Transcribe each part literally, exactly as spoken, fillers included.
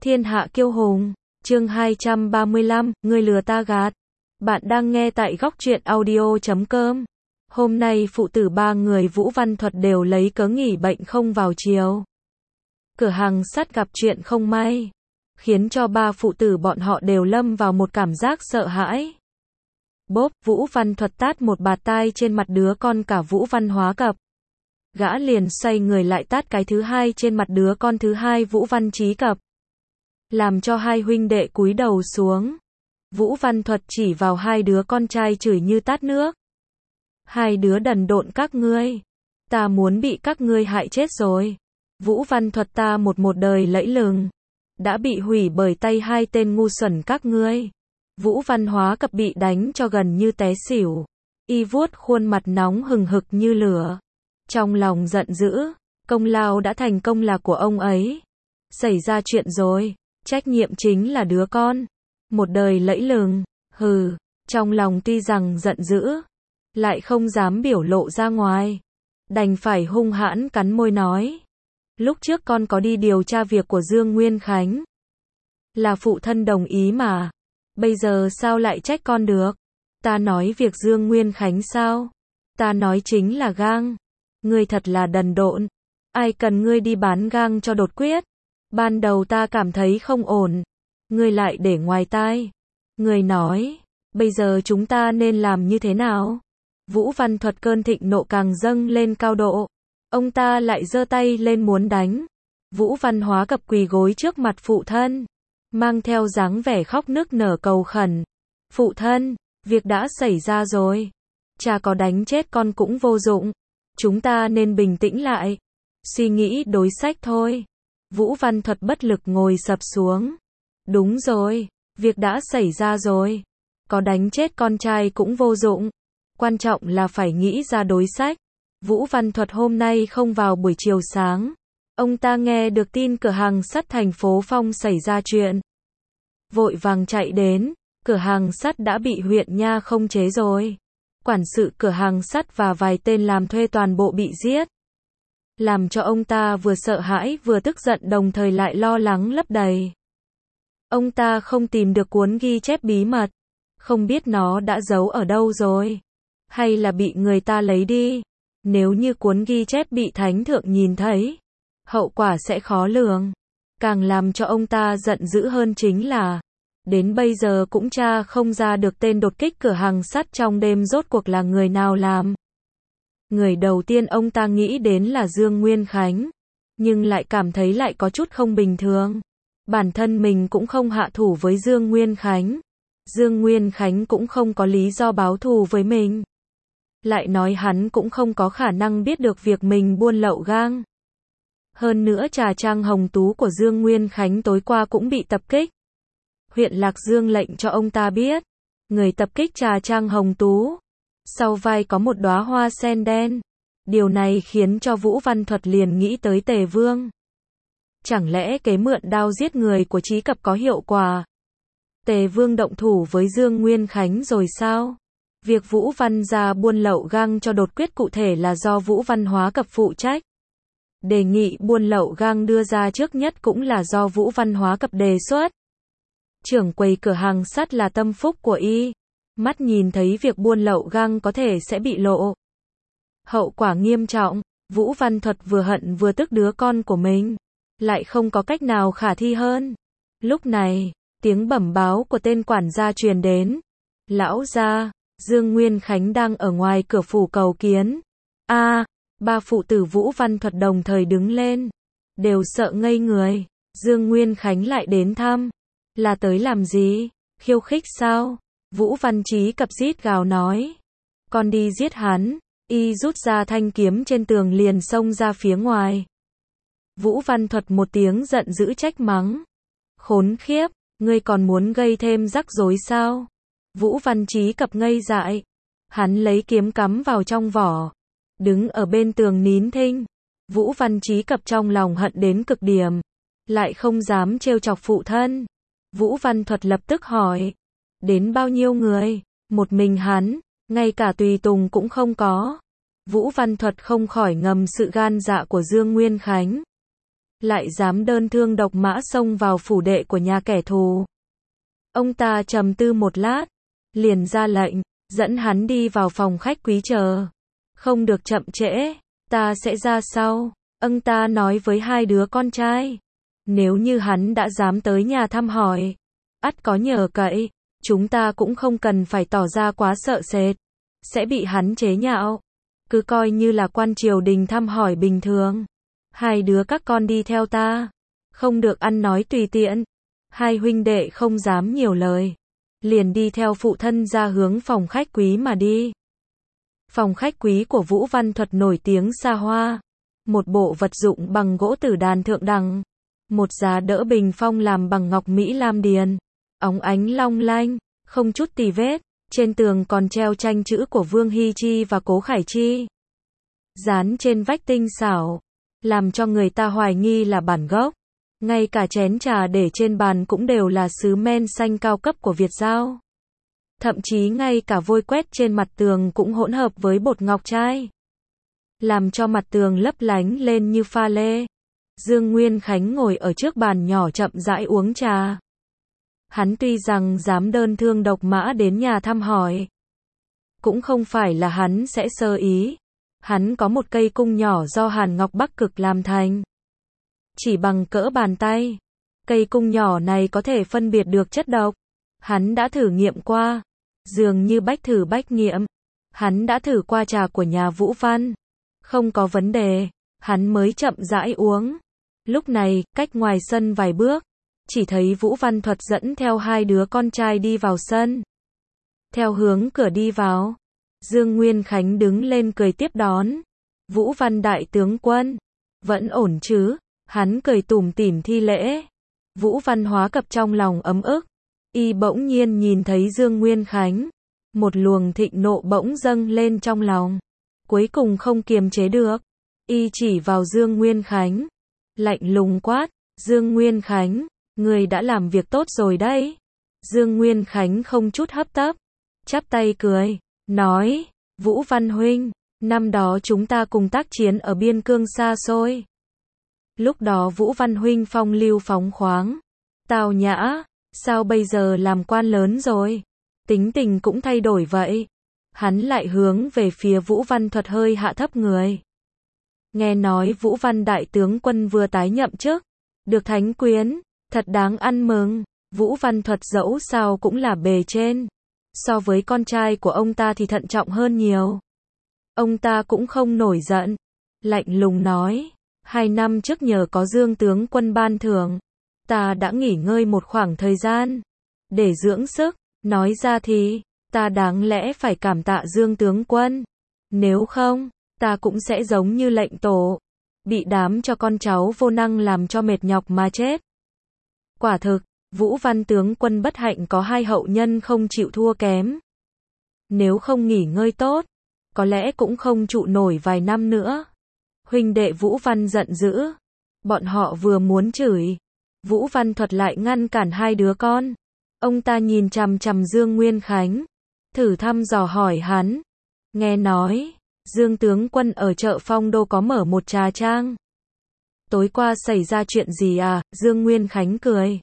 Thiên hạ kiêu hùng, chương hai trăm ba mươi lăm, ngươi lừa ta gạt. Bạn đang nghe tại góc truyện audio chấm com. Hôm nay phụ tử ba người Vũ Văn Thuật đều lấy cớ nghỉ bệnh không vào chiều. Cửa hàng sắt gặp chuyện không may, khiến cho ba phụ tử bọn họ đều lâm vào một cảm giác sợ hãi. Bốp, Vũ Văn Thuật tát một bạt tai trên mặt đứa con cả Vũ Văn Hóa Cập. Gã liền xoay người lại tát cái thứ hai trên mặt đứa con thứ hai Vũ Văn Chí Cập, làm cho hai huynh đệ cúi đầu xuống. Vũ Văn Thuật chỉ vào hai đứa con trai chửi như tát nước. Hai đứa đần độn các ngươi, ta muốn bị các ngươi hại chết rồi. Vũ Văn Thuật ta một một đời lẫy lừng, đã bị hủy bởi tay hai tên ngu xuẩn các ngươi. Vũ Văn Hóa Cập bị đánh cho gần như té xỉu. Y vuốt khuôn mặt nóng hừng hực như lửa, trong lòng giận dữ, công lao đã thành công là của ông ấy. Xảy ra chuyện rồi, trách nhiệm chính là đứa con. Một đời lẫy lừng, hừ, trong lòng tuy rằng giận dữ, lại không dám biểu lộ ra ngoài. Đành phải hung hãn cắn môi nói. Lúc trước con có đi điều tra việc của Dương Nguyên Khánh. Là phụ thân đồng ý mà. Bây giờ sao lại trách con được? Ta nói việc Dương Nguyên Khánh sao? Ta nói chính là gang. Ngươi thật là đần độn. Ai cần ngươi đi bán gang cho đột quyết? Ban đầu ta cảm thấy không ổn. Ngươi lại để ngoài tai. Ngươi nói, bây giờ chúng ta nên làm như thế nào? Vũ Văn Thuật cơn thịnh nộ càng dâng lên cao độ. Ông ta lại giơ tay lên muốn đánh. Vũ Văn Hóa Cập quỳ gối trước mặt phụ thân, mang theo dáng vẻ khóc nức nở cầu khẩn. Phụ thân, việc đã xảy ra rồi. Cha có đánh chết con cũng vô dụng. Chúng ta nên bình tĩnh lại, suy nghĩ đối sách thôi. Vũ Văn Thuật bất lực ngồi sập xuống. Đúng rồi, việc đã xảy ra rồi. Có đánh chết con trai cũng vô dụng. Quan trọng là phải nghĩ ra đối sách. Vũ Văn Thuật hôm nay không vào buổi chiều sáng. Ông ta nghe được tin cửa hàng sắt thành phố Phong xảy ra chuyện, vội vàng chạy đến. Cửa hàng sắt đã bị huyện nha không chế rồi. Quản sự cửa hàng sắt và vài tên làm thuê toàn bộ bị giết. Làm cho ông ta vừa sợ hãi vừa tức giận đồng thời lại lo lắng lấp đầy. Ông ta không tìm được cuốn ghi chép bí mật. Không biết nó đã giấu ở đâu rồi. Hay là bị người ta lấy đi. Nếu như cuốn ghi chép bị thánh thượng nhìn thấy, hậu quả sẽ khó lường. Càng làm cho ông ta giận dữ hơn chính là, đến bây giờ cũng tra không ra được tên đột kích cửa hàng sắt trong đêm rốt cuộc là người nào làm. Người đầu tiên ông ta nghĩ đến là Dương Nguyên Khánh, nhưng lại cảm thấy lại có chút không bình thường. Bản thân mình cũng không hạ thủ với Dương Nguyên Khánh. Dương Nguyên Khánh cũng không có lý do báo thù với mình. Lại nói hắn cũng không có khả năng biết được việc mình buôn lậu gang. Hơn nữa trà trang Hồng Tú của Dương Nguyên Khánh tối qua cũng bị tập kích. Huyện Lạc Dương lệnh cho ông ta biết, người tập kích trà trang Hồng Tú, sau vai có một đóa hoa sen đen. Điều này khiến cho Vũ Văn Thuật liền nghĩ tới Tề Vương. Chẳng lẽ kế mượn đao giết người của Chí Cập có hiệu quả? Tề Vương động thủ với Dương Nguyên Khánh rồi sao? Việc Vũ Văn gia buôn lậu gang cho đột quyết cụ thể là do Vũ Văn Hóa Cập phụ trách. Đề nghị buôn lậu gang đưa ra trước nhất cũng là do Vũ Văn Hóa Cập đề xuất. Trưởng quầy cửa hàng sắt là tâm phúc của y. Mắt nhìn thấy việc buôn lậu gang có thể sẽ bị lộ hậu quả nghiêm trọng. Vũ Văn Thuật vừa hận vừa tức đứa con của mình, lại không có cách nào khả thi hơn. Lúc này, tiếng bẩm báo của tên quản gia truyền đến. Lão gia, Dương Nguyên Khánh đang ở ngoài cửa phủ cầu kiến. A, à, ba phụ tử Vũ Văn Thuật đồng thời đứng lên, đều sợ ngây người. Dương Nguyên Khánh lại đến thăm, là tới làm gì? Khiêu khích sao? Vũ Văn Chí Cập rít gào nói. Con đi giết hắn. Y rút ra thanh kiếm trên tường liền xông ra phía ngoài. Vũ Văn Thuật một tiếng giận dữ trách mắng. Khốn khiếp, ngươi còn muốn gây thêm rắc rối sao? Vũ Văn Chí Cập ngây dại. Hắn lấy kiếm cắm vào trong vỏ, đứng ở bên tường nín thinh. Vũ Văn Chí Cập trong lòng hận đến cực điểm, lại không dám trêu chọc phụ thân. Vũ Văn Thuật lập tức hỏi. Đến bao nhiêu người? Một mình hắn, ngay cả tùy tùng cũng không có. Vũ Văn Thuật không khỏi ngầm sự gan dạ của Dương Nguyên Khánh. lại dám đơn thương độc mã xông vào phủ đệ của nhà kẻ thù. Ông ta trầm tư một lát, liền ra lệnh, dẫn hắn đi vào phòng khách quý chờ. Không được chậm trễ, ta sẽ ra sau. Ông ta nói với hai đứa con trai. Nếu như hắn đã dám tới nhà thăm hỏi, ắt có nhờ cậy, chúng ta cũng không cần phải tỏ ra quá sợ sệt, sẽ bị hắn chế nhạo. Cứ coi như là quan triều đình thăm hỏi bình thường. Hai đứa các con đi theo ta, không được ăn nói tùy tiện. Hai huynh đệ không dám nhiều lời, liền đi theo phụ thân ra hướng phòng khách quý mà đi. Phòng khách quý của Vũ Văn Thuật nổi tiếng xa hoa, một bộ vật dụng bằng gỗ tử đàn thượng đẳng, một giá đỡ bình phong làm bằng ngọc Mỹ Lam điền, óng ánh long lanh, không chút tì vết, trên tường còn treo tranh chữ của Vương Hy Chi và Cố Khải Chi. Dán trên vách tinh xảo, làm cho người ta hoài nghi là bản gốc. Ngay cả chén trà để trên bàn cũng đều là sứ men xanh cao cấp của Việt Dao. Thậm chí ngay cả vôi quét trên mặt tường cũng hỗn hợp với bột ngọc trai, làm cho mặt tường lấp lánh lên như pha lê. Dương Nguyên Khánh ngồi ở trước bàn nhỏ chậm rãi uống trà. Hắn tuy rằng dám đơn thương độc mã đến nhà thăm hỏi, cũng không phải là hắn sẽ sơ ý. Hắn có một cây cung nhỏ do hàn ngọc Bắc Cực làm thành, chỉ bằng cỡ bàn tay. Cây cung nhỏ này có thể phân biệt được chất độc. Hắn đã thử nghiệm qua, dường như bách thử bách nghiệm. Hắn đã thử qua trà của nhà Vũ Văn, không có vấn đề, hắn mới chậm rãi uống. Lúc này, cách ngoài sân vài bước, chỉ thấy Vũ Văn Thuật dẫn theo hai đứa con trai đi vào sân. Theo hướng cửa đi vào, Dương Nguyên Khánh đứng lên cười tiếp đón. Vũ Văn đại tướng quân, vẫn ổn chứ? Hắn cười tủm tỉm thi lễ. Vũ Văn Hóa Cập trong lòng ấm ức, y bỗng nhiên nhìn thấy Dương Nguyên Khánh, một luồng thịnh nộ bỗng dâng lên trong lòng, cuối cùng không kiềm chế được, y chỉ vào Dương Nguyên Khánh, lạnh lùng quát, Dương Nguyên Khánh, người đã làm việc tốt rồi đấy. Dương Nguyên Khánh không chút hấp tấp, chắp tay cười, nói, Vũ Văn huynh, năm đó chúng ta cùng tác chiến ở biên cương xa xôi. Lúc đó Vũ Văn huynh phong lưu phóng khoáng, tào nhã, sao bây giờ làm quan lớn rồi, tính tình cũng thay đổi vậy. Hắn lại hướng về phía Vũ Văn Thuật hơi hạ thấp người. Nghe nói Vũ Văn đại tướng quân vừa tái nhậm chức, được thánh quyến, thật đáng ăn mừng. Vũ Văn Thuật dẫu sao cũng là bề trên, so với con trai của ông ta thì thận trọng hơn nhiều. Ông ta cũng không nổi giận, lạnh lùng nói, hai năm trước nhờ có Dương tướng quân ban thưởng, ta đã nghỉ ngơi một khoảng thời gian, để dưỡng sức. Nói ra thì, ta đáng lẽ phải cảm tạ Dương tướng quân. Nếu không, ta cũng sẽ giống như lệnh tổ, bị đám cho con cháu vô năng làm cho mệt nhọc mà chết. Quả thực, Vũ Văn tướng quân bất hạnh có hai hậu nhân không chịu thua kém. Nếu không nghỉ ngơi tốt, có lẽ cũng không trụ nổi vài năm nữa. Huynh đệ Vũ Văn giận dữ. Bọn họ vừa muốn chửi, Vũ Văn Thuật lại ngăn cản hai đứa con. Ông ta nhìn chằm chằm Dương Nguyên Khánh, thử thăm dò hỏi hắn. Nghe nói, Dương tướng quân ở chợ Phong Đô có mở một trà trang. Tối qua xảy ra chuyện gì à? Dương Nguyên Khánh cười.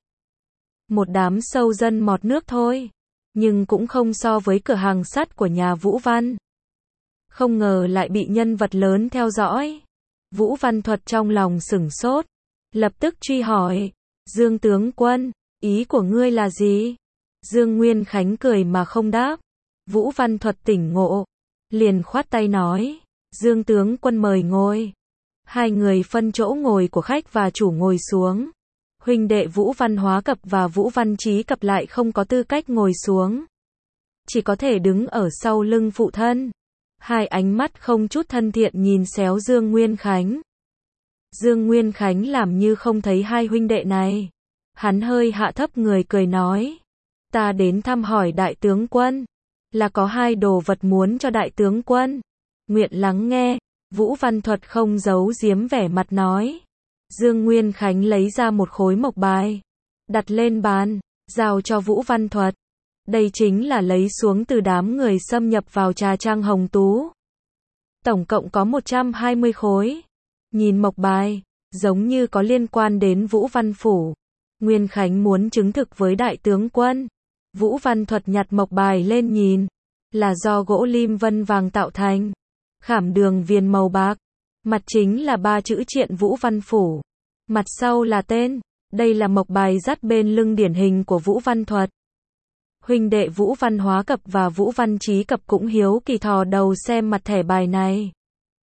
Một đám sâu dân mọt nước thôi, nhưng cũng không so với cửa hàng sắt của nhà Vũ Văn. Không ngờ lại bị nhân vật lớn theo dõi. Vũ Văn Thuật trong lòng sửng sốt, lập tức truy hỏi, Dương tướng quân, ý của ngươi là gì? Dương Nguyên Khánh cười mà không đáp. Vũ Văn Thuật tỉnh ngộ, liền khoát tay nói, Dương tướng quân mời ngồi. Hai người phân chỗ ngồi của khách và chủ ngồi xuống. Huynh đệ Vũ Văn Hóa Cập và Vũ Văn Trí Cập lại không có tư cách ngồi xuống, chỉ có thể đứng ở sau lưng phụ thân. Hai ánh mắt không chút thân thiện nhìn xéo Dương Nguyên Khánh. Dương Nguyên Khánh làm như không thấy hai huynh đệ này. Hắn hơi hạ thấp người cười nói, ta đến thăm hỏi đại tướng quân, là có hai đồ vật muốn cho đại tướng quân. Nguyện lắng nghe. Vũ Văn Thuật không giấu giếm vẻ mặt nói. Dương Nguyên Khánh lấy ra một khối mộc bài, đặt lên bàn, giao cho Vũ Văn Thuật. Đây chính là lấy xuống từ đám người xâm nhập vào trà trang Hồng Tú. Tổng cộng có một trăm hai mươi khối. Nhìn mộc bài, giống như có liên quan đến Vũ Văn Phủ. Nguyên Khánh muốn chứng thực với đại tướng quân. Vũ Văn Thuật nhặt mộc bài lên nhìn, là do gỗ lim vân vàng tạo thành, khảm đường viền màu bạc, mặt chính là ba chữ Triện Vũ Văn Phủ, mặt sau là tên, đây là mộc bài dắt bên lưng điển hình của Vũ Văn Thuật. Huynh đệ Vũ Văn Hóa Cập và Vũ Văn Trí Cập cũng hiếu kỳ thò đầu xem mặt thẻ bài này.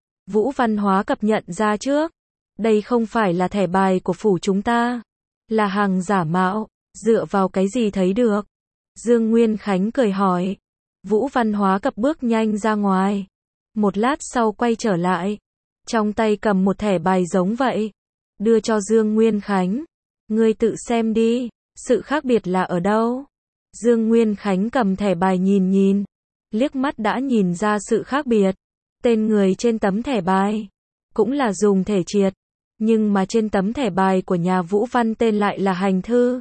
Vũ Văn Hóa Cập nhận ra trước, đây không phải là thẻ bài của phủ chúng ta, là hàng giả mạo, dựa vào cái gì thấy được? Dương Nguyên Khánh cười hỏi. Vũ Văn Hóa Cập bước nhanh ra ngoài, một lát sau quay trở lại, trong tay cầm một thẻ bài giống vậy, đưa cho Dương Nguyên Khánh. Ngươi tự xem đi, sự khác biệt là ở đâu? Dương Nguyên Khánh cầm thẻ bài nhìn nhìn, liếc mắt đã nhìn ra sự khác biệt. Tên người trên tấm thẻ bài cũng là dùng thể triệt, nhưng mà trên tấm thẻ bài của nhà Vũ Văn tên lại là Hành Thư.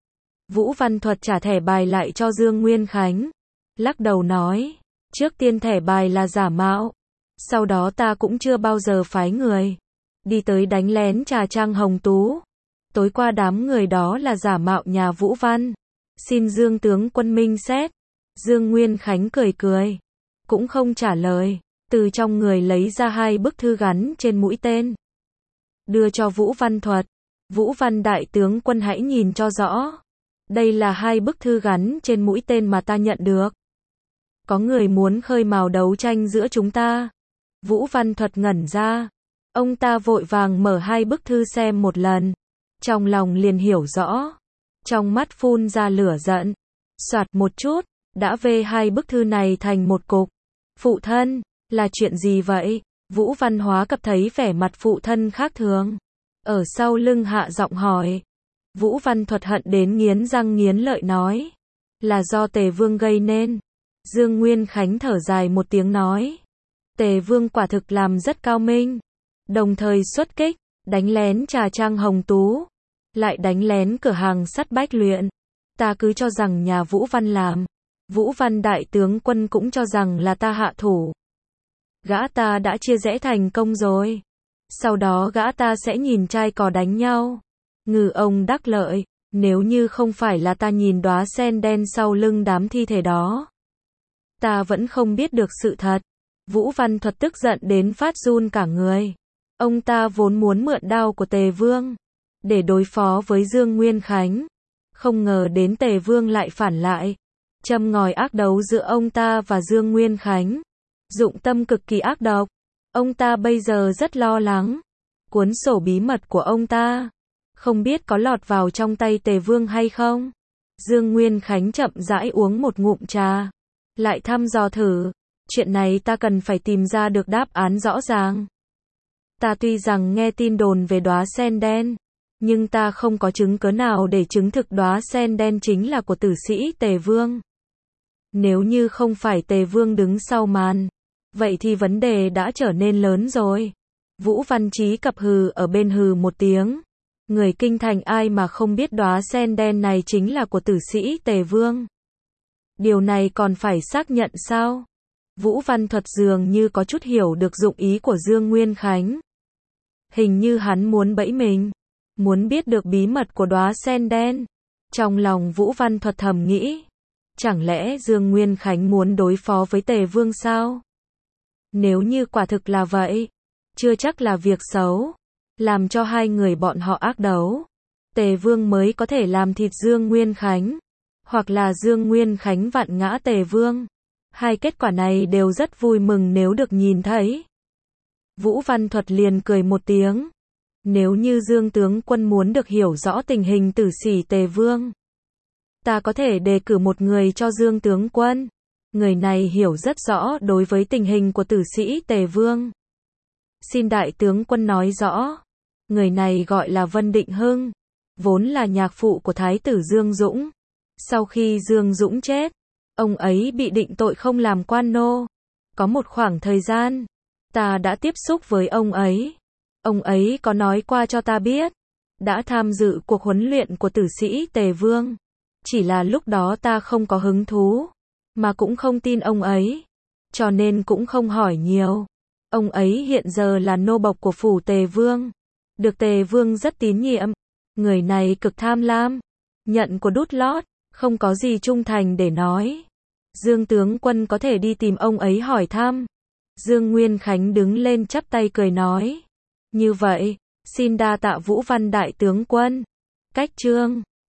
Vũ Văn Thuật trả thẻ bài lại cho Dương Nguyên Khánh, lắc đầu nói, trước tiên thẻ bài là giả mạo, sau đó ta cũng chưa bao giờ phái người đi tới đánh lén trà trang Hồng Tú. Tối qua đám người đó là giả mạo nhà Vũ Văn, xin Dương tướng quân minh xét. Dương Nguyên Khánh cười cười, cũng không trả lời, từ trong người lấy ra hai bức thư gắn trên mũi tên, đưa cho Vũ Văn Thuật. Vũ Văn đại tướng quân hãy nhìn cho rõ, đây là hai bức thư gắn trên mũi tên mà ta nhận được. Có người muốn khơi mào đấu tranh giữa chúng ta. Vũ Văn Thuật ngẩn ra, ông ta vội vàng mở hai bức thư xem một lần, trong lòng liền hiểu rõ, trong mắt phun ra lửa giận, soạt một chút, đã vê hai bức thư này thành một cục. Phụ thân, là chuyện gì vậy? Vũ Văn Hóa Cập thấy vẻ mặt phụ thân khác thường, ở sau lưng hạ giọng hỏi. Vũ Văn Thuật hận đến nghiến răng nghiến lợi nói, là do Tề Vương gây nên. Dương Nguyên Khánh thở dài một tiếng nói, Tề Vương quả thực làm rất cao minh, đồng thời xuất kích, đánh lén trà trang Hồng Tú, lại đánh lén cửa hàng sắt Bách Luyện. Ta cứ cho rằng nhà Vũ Văn làm, Vũ Văn đại tướng quân cũng cho rằng là ta hạ thủ. Gã ta đã chia rẽ thành công rồi, sau đó gã ta sẽ nhìn trai cò đánh nhau. Ngư ông đắc lợi, nếu như không phải là ta nhìn đóa sen đen sau lưng đám thi thể đó, ta vẫn không biết được sự thật. Vũ Văn Thuật tức giận đến phát run cả người. Ông ta vốn muốn mượn đao của Tề Vương để đối phó với Dương Nguyên Khánh, không ngờ đến Tề Vương lại phản lại, châm ngòi ác đấu giữa ông ta và Dương Nguyên Khánh, dụng tâm cực kỳ ác độc. Ông ta bây giờ rất lo lắng, cuốn sổ bí mật của ông ta không biết có lọt vào trong tay Tề Vương hay không. Dương Nguyên Khánh chậm rãi uống một ngụm trà, lại thăm dò thử, chuyện này ta cần phải tìm ra được đáp án rõ ràng. Ta tuy rằng nghe tin đồn về đóa sen đen, nhưng ta không có chứng cớ nào để chứng thực đóa sen đen chính là của tử sĩ Tề Vương. Nếu như không phải Tề Vương đứng sau màn, vậy thì vấn đề đã trở nên lớn rồi. Vũ Văn Trí Cập hừ ở bên hừ một tiếng. Người kinh thành ai mà không biết đóa sen đen này chính là của tử sĩ Tề Vương. Điều này còn phải xác nhận sao? Vũ Văn Thuật dường như có chút hiểu được dụng ý của Dương Nguyên Khánh. Hình như hắn muốn bẫy mình, muốn biết được bí mật của đóa sen đen. Trong lòng Vũ Văn Thuật thầm nghĩ, chẳng lẽ Dương Nguyên Khánh muốn đối phó với Tề Vương sao? Nếu như quả thực là vậy, chưa chắc là việc xấu, làm cho hai người bọn họ ác đấu, Tề Vương mới có thể làm thịt Dương Nguyên Khánh, hoặc là Dương Nguyên Khánh vặn ngã Tề Vương. Hai kết quả này đều rất vui mừng nếu được nhìn thấy. Vũ Văn Thuật liền cười một tiếng. Nếu như Dương tướng quân muốn được hiểu rõ tình hình tử sĩ Tề Vương, ta có thể đề cử một người cho Dương tướng quân. Người này hiểu rất rõ đối với tình hình của tử sĩ Tề Vương. Xin đại tướng quân nói rõ. Người này gọi là Vân Định Hưng, vốn là nhạc phụ của Thái tử Dương Dũng. Sau khi Dương Dũng chết, ông ấy bị định tội không làm quan nô. Có một khoảng thời gian, ta đã tiếp xúc với ông ấy. Ông ấy có nói qua cho ta biết, đã tham dự cuộc huấn luyện của tử sĩ Tề Vương. Chỉ là lúc đó ta không có hứng thú, mà cũng không tin ông ấy, cho nên cũng không hỏi nhiều. Ông ấy hiện giờ là nô bộc của phủ Tề Vương. được Tề Vương rất tín nhiệm. Người này cực tham lam, nhận của đút lót, không có gì trung thành để nói. Dương tướng quân có thể đi tìm ông ấy hỏi thăm. Dương Nguyên Khánh đứng lên chắp tay cười nói. Như vậy, xin đa tạ Vũ Văn đại tướng quân. Cách chương